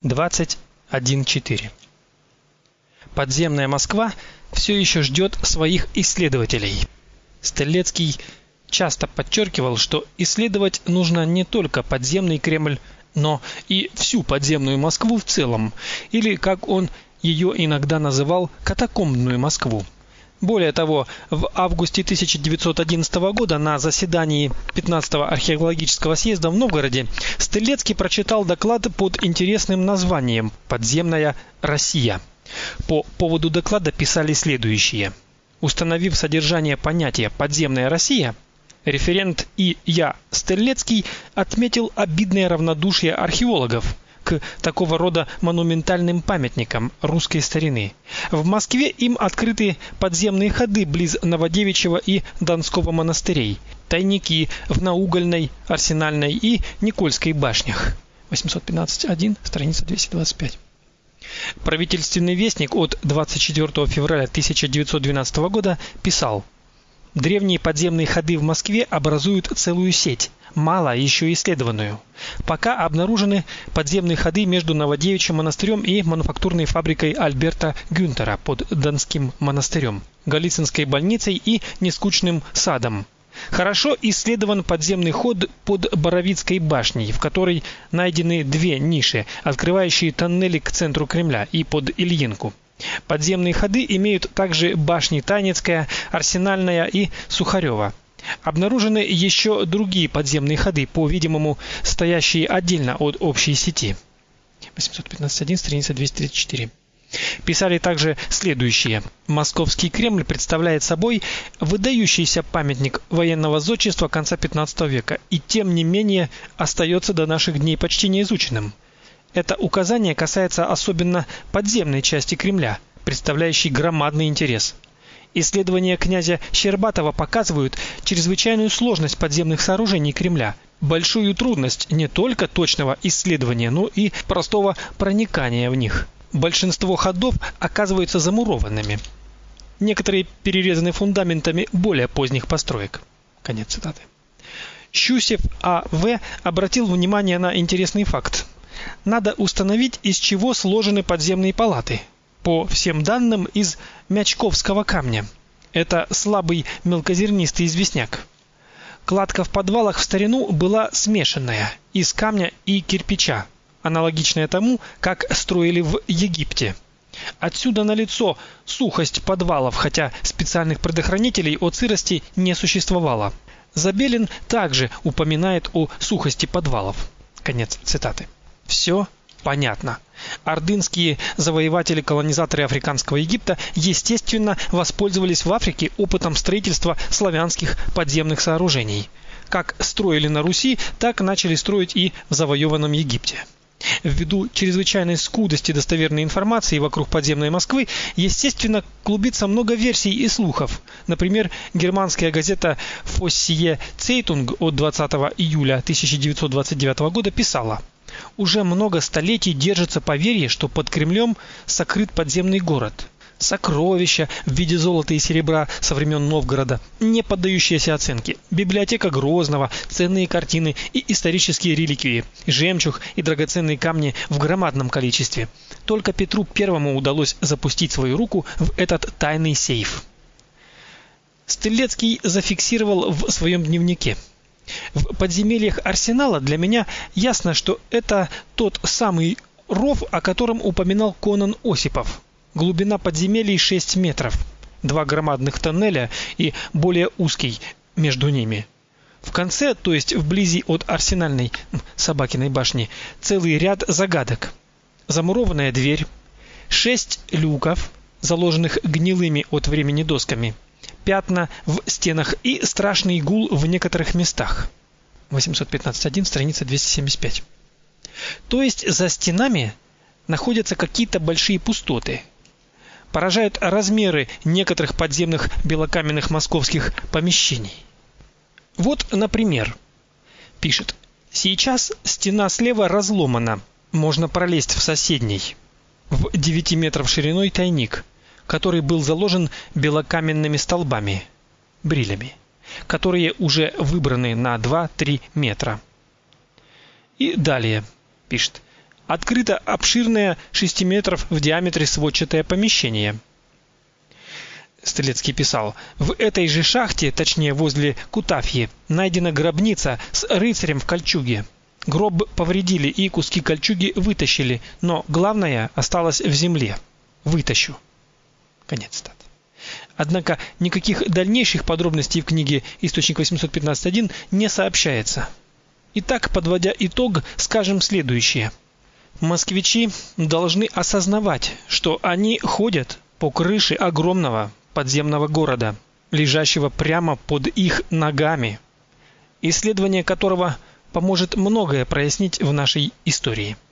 21.4. Подземная Москва все еще ждет своих исследователей. Стелецкий часто подчеркивал, что исследовать нужно не только подземный Кремль, но и всю подземную Москву в целом, или, как он ее иногда называл, катакомбную Москву. Более того, в августе 1911 года на заседании 15-го археологического съезда в Новгороде Стелецкий прочитал доклад под интересным названием «Подземная Россия». По поводу доклада писали следующее: установив содержание понятия «подземная Россия», референт И.Я. Стелецкий отметил обидное равнодушие археологов к такого рода монументальным памятникам русской старины. В Москве им открыты подземные ходы близ Новодевичьего и Донского монастырей, тайники в Наугольной, Арсенальной и Никольской башнях. 815.1, страница 225. Правительственный вестник от 24 февраля 1912 года писал: древние подземные ходы в Москве образуют целую сеть, мало еще исследованную. Пока обнаружены подземные ходы между Новодевичьим монастырем и мануфактурной фабрикой Альберта Гюнтера под Донским монастырем, Голицынской больницей и Нескучным садом. Хорошо исследован подземный ход под Боровицкой башней, в которой найдены две ниши, открывающие тоннели к центру Кремля, и под Ильинку. Подземные ходы имеют также башни Танецкая, Арсенальная и Сухарева. Обнаружены еще другие подземные ходы, по-видимому, стоящие отдельно от общей сети. 815.1, страница 234. Писали также следующее: Московский Кремль представляет собой выдающийся памятник военного зодчества конца 15 века и тем не менее остается до наших дней почти неизученным. Это указание касается особенно подземной части Кремля, представляющей громадный интерес. Исследования князя Щербатова показывают чрезвычайную сложность подземных сооружений Кремля, большую трудность не только точного исследования, но и простого проникания в них. Большинство ходов оказываются замурованными. Некоторые перерезаны фундаментами более поздних построек. Конец цитаты. Щусев А.В. обратил внимание на интересный факт. Надо установить, из чего сложены подземные палаты. По всем данным, из мячковского камня. Это слабый мелкозернистый известняк. Кладка в подвалах в старину была смешанная из камня и кирпича, аналогичная тому, как строили в Египте. Отсюда налицо сухость подвалов, хотя специальных предохранителей от сырости не существовало. Забелин также упоминает о сухости подвалов. Конец цитаты. Все понятно. Ордынские завоеватели-колонизаторы африканского Египта, естественно, воспользовались в Африке опытом строительства славянских подземных сооружений. Как строили на Руси, так начали строить и в завоеванном Египте. Ввиду чрезвычайной скудости достоверной информации вокруг подземной Москвы, естественно, клубится много версий и слухов. Например, германская газета Vossische Zeitung от 20 июля 1929 года писала: уже много столетий держится поверье, что под Кремлем сокрыт подземный город. Сокровища в виде золота и серебра со времен Новгорода, не поддающиеся оценке, библиотека Грозного, ценные картины и исторические реликвии, жемчуг и драгоценные камни в громадном количестве. Только Петру I удалось запустить свою руку в этот тайный сейф. Стелецкий зафиксировал в своем дневнике: в подземельях Арсенала для меня ясно, что это тот самый ров, о котором упоминал Конан Осипов. Глубина подземелий 6 метров, 2 громадных тоннеля и более узкий между ними. В конце, то есть вблизи от Арсенальной Собакиной башни, целый ряд загадок. Замурованная дверь, 6 люков, заложенных гнилыми от времени досками, пятна в стенах и страшный гул в некоторых местах. 815.1, страница 275. То есть за стенами находятся какие-то большие пустоты. Поражают размеры некоторых подземных белокаменных московских помещений. Вот, например, пишет: сейчас стена слева разломана, можно пролезть в соседний, в 9 метров шириной тайник, который был заложен белокаменными столбами, брилями, которые уже выбраны на 2-3 метра. И далее пишет: открыто обширное 6 метров в диаметре сводчатое помещение. Стрелецкий писал: в этой же шахте, точнее возле Кутафьи, найдена гробница с рыцарем в кольчуге. Гроб повредили и куски кольчуги вытащили, но главное осталось в земле. Вытащу. Конец цитаты. Однако никаких дальнейших подробностей в книге «Источник 815.1» не сообщается. Итак, подводя итог, скажем следующее. Москвичи должны осознавать, что они ходят по крыше огромного подземного города, лежащего прямо под их ногами, исследование которого поможет многое прояснить в нашей истории.